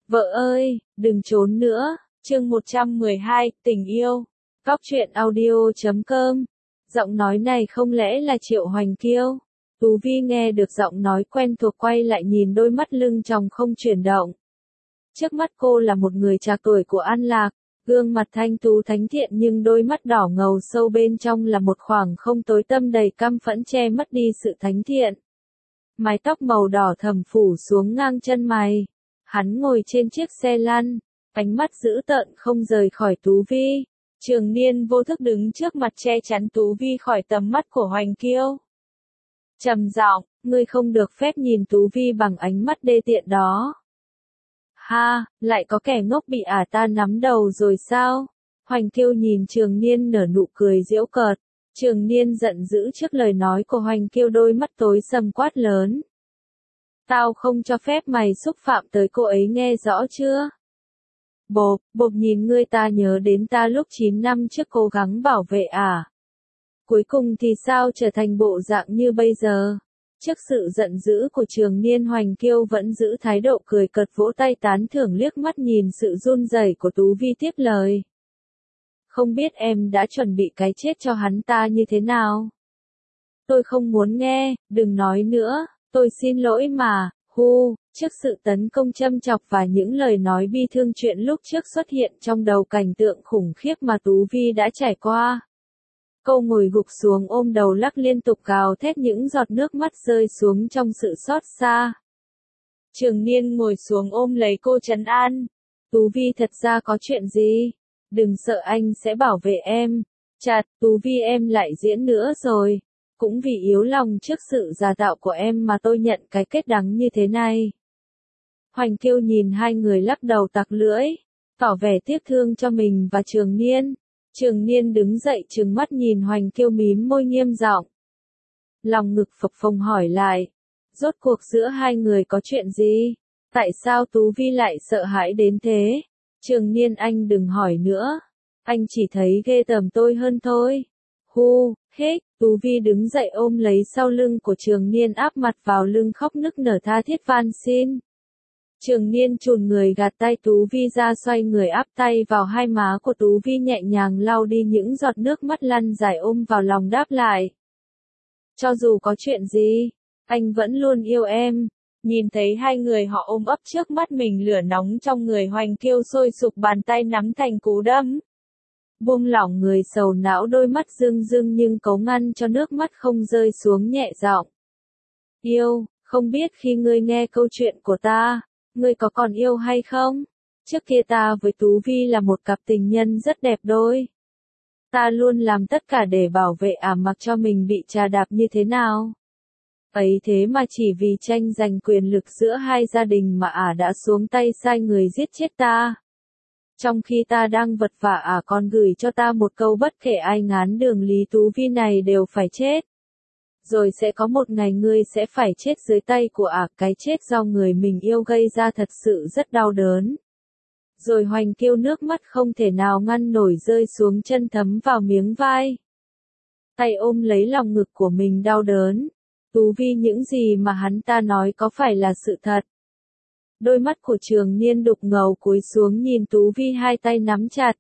Vợ ơi, đừng trốn nữa. Chương 112, tình yêu. Góc truyện audio.com. Giọng nói này không lẽ là Triệu Hoành Kiêu? Tú Vi nghe được giọng nói quen thuộc quay lại nhìn đôi mắt lưng tròng không chuyển động. Trước mắt cô là một người trạc tuổi của An Lạc, gương mặt thanh tú thánh thiện nhưng đôi mắt đỏ ngầu sâu bên trong là một khoảng không tối tăm đầy căm phẫn che mất đi sự thánh thiện. Mái tóc màu đỏ thầm phủ xuống ngang chân mày. Hắn ngồi trên chiếc xe lăn, ánh mắt dữ tợn không rời khỏi Tú Vi. Trường Niên vô thức đứng trước mặt che chắn Tú Vi khỏi tầm mắt của Hoành Kiêu. Trầm giọng, ngươi không được phép nhìn Tú Vi bằng ánh mắt đê tiện đó. Ha, lại có kẻ ngốc bị ta nắm đầu rồi sao? Hoành Kiêu nhìn Trường Niên nở nụ cười giễu cợt. Trường Niên giận dữ trước lời nói của Hoành Kiêu, đôi mắt tối sầm quát lớn. Tao không cho phép mày xúc phạm tới cô ấy, nghe rõ chưa? Bộp nhìn ngươi, ta nhớ đến ta lúc 9 năm trước cố gắng bảo vệ cuối cùng thì sao trở thành bộ dạng như bây giờ? Trước sự giận dữ của Trường Niên, Hoành Kiêu vẫn giữ thái độ cười cợt, vỗ tay tán thưởng, liếc mắt nhìn sự run rẩy của Tú Vi tiếp lời. Không biết em đã chuẩn bị cái chết cho hắn ta như thế nào? Tôi không muốn nghe, đừng nói nữa, tôi xin lỗi mà, trước sự tấn công châm chọc và những lời nói bi thương, chuyện lúc trước xuất hiện trong đầu cảnh tượng khủng khiếp mà Tú Vi đã trải qua. Cô ngồi gục xuống ôm đầu lắc liên tục gào thét, những giọt nước mắt rơi xuống trong sự xót xa. Trường Niên ngồi xuống ôm lấy cô trấn an. Tú Vi, thật ra có chuyện gì? Đừng sợ, anh sẽ bảo vệ em. Chặt, Tú Vi, em lại diễn nữa rồi. Cũng vì yếu lòng trước sự giả tạo của em mà tôi nhận cái kết đắng như thế này. Hoành Kiêu nhìn hai người lắc đầu tặc lưỡi, tỏ vẻ tiếc thương cho mình và Trường Niên. Trường Niên đứng dậy trừng mắt nhìn Hoành Kiêu, mím môi nghiêm giọng. Lòng ngực phập phồng hỏi lại. Rốt cuộc giữa hai người có chuyện gì? Tại sao Tú Vi lại sợ hãi đến thế? Trường Niên, anh đừng hỏi nữa. Anh chỉ thấy ghê tởm tôi hơn thôi. Tú Vi đứng dậy ôm lấy sau lưng của Trường Niên, áp mặt vào lưng khóc nức nở tha thiết van xin. Trường Niên chùn người gạt tay Tú Vi ra, xoay người áp tay vào hai má của Tú Vi, nhẹ nhàng lau đi những giọt nước mắt lăn dài, ôm vào lòng đáp lại. Cho dù có chuyện gì, anh vẫn luôn yêu em. Nhìn thấy hai người họ ôm ấp trước mắt mình, lửa nóng trong người Hoành Kiêu sôi sục, bàn tay nắm thành cú đấm. Buông lỏng người sầu não, đôi mắt rưng rưng nhưng cố ngăn cho nước mắt không rơi xuống, nhẹ giọng. Yêu, không biết khi ngươi nghe câu chuyện của ta, ngươi có còn yêu hay không? Trước kia ta với Tú Vi là một cặp tình nhân rất đẹp đôi. Ta luôn làm tất cả để bảo vệ mặc cho mình bị trà đạp như thế nào. Ấy thế mà chỉ vì tranh giành quyền lực giữa hai gia đình mà đã xuống tay sai người giết chết ta. Trong khi ta đang vật vã, còn gửi cho ta một câu, bất kể ai ngán đường Lý Tú Vi này đều phải chết. Rồi sẽ có một ngày ngươi sẽ phải chết dưới tay của cái chết do người mình yêu gây ra thật sự rất đau đớn. Rồi Hoành Kiêu nước mắt không thể nào ngăn nổi rơi xuống chân, thấm vào miếng vai. Tay ôm lấy lòng ngực của mình đau đớn. Tú Vi, những gì mà hắn ta nói có phải là sự thật? Đôi mắt của Trường Niên đục ngầu cúi xuống nhìn Tú Vi, hai tay nắm chặt.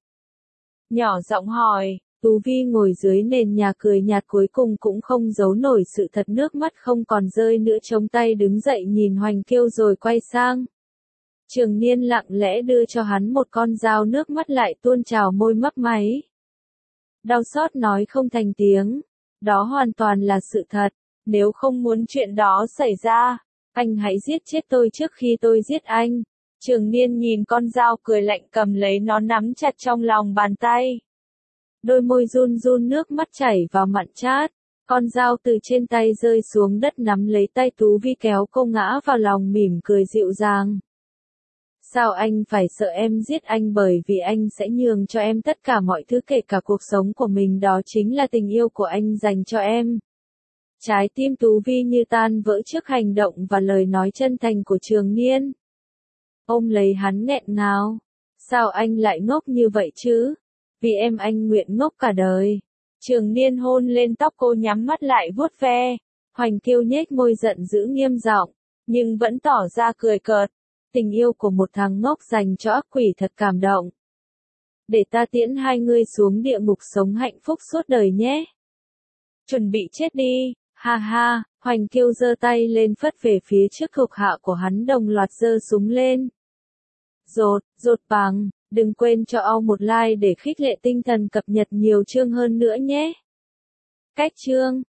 Nhỏ giọng hỏi. Tú Vi ngồi dưới nền nhà cười nhạt, cuối cùng cũng không giấu nổi sự thật, nước mắt không còn rơi nữa, chống tay đứng dậy nhìn Hoành Kiêu rồi quay sang. Trường Niên lặng lẽ đưa cho hắn một con dao, nước mắt lại tuôn trào, môi mấp máy. Đau xót nói không thành tiếng. Đó hoàn toàn là sự thật. Nếu không muốn chuyện đó xảy ra, anh hãy giết chết tôi trước khi tôi giết anh. Trường Niên nhìn con dao cười lạnh, cầm lấy nó nắm chặt trong lòng bàn tay. Đôi môi run run, nước mắt chảy vào mặn chát. Con dao từ trên tay rơi xuống đất, nắm lấy tay Tú Vi kéo cô ngã vào lòng, mỉm cười dịu dàng. Sao anh phải sợ em giết anh? Bởi vì anh sẽ nhường cho em tất cả mọi thứ, kể cả cuộc sống của mình, đó chính là tình yêu của anh dành cho em. Trái tim Tú Vi như tan vỡ trước hành động và lời nói chân thành của Trường Niên. Ôm lấy hắn nghẹn ngào. Sao anh lại ngốc như vậy chứ? Vì em anh nguyện ngốc cả đời. Trường Niên hôn lên tóc cô, nhắm mắt lại vuốt ve. Hoành Kiêu nhếch môi giận dữ nghiêm giọng, nhưng vẫn tỏ ra cười cợt. tình yêu của một thằng ngốc dành cho ác quỷ thật cảm động. Để ta tiễn hai ngươi xuống địa ngục sống hạnh phúc suốt đời nhé. Chuẩn bị chết đi, ha ha, Hoành Kiêu giơ tay lên phất về phía trước thuộc hạ của hắn đồng loạt giơ súng lên. Rột bằng, đừng quên cho Âu một like để khích lệ tinh thần cập nhật nhiều chương hơn nữa nhé. Cách chương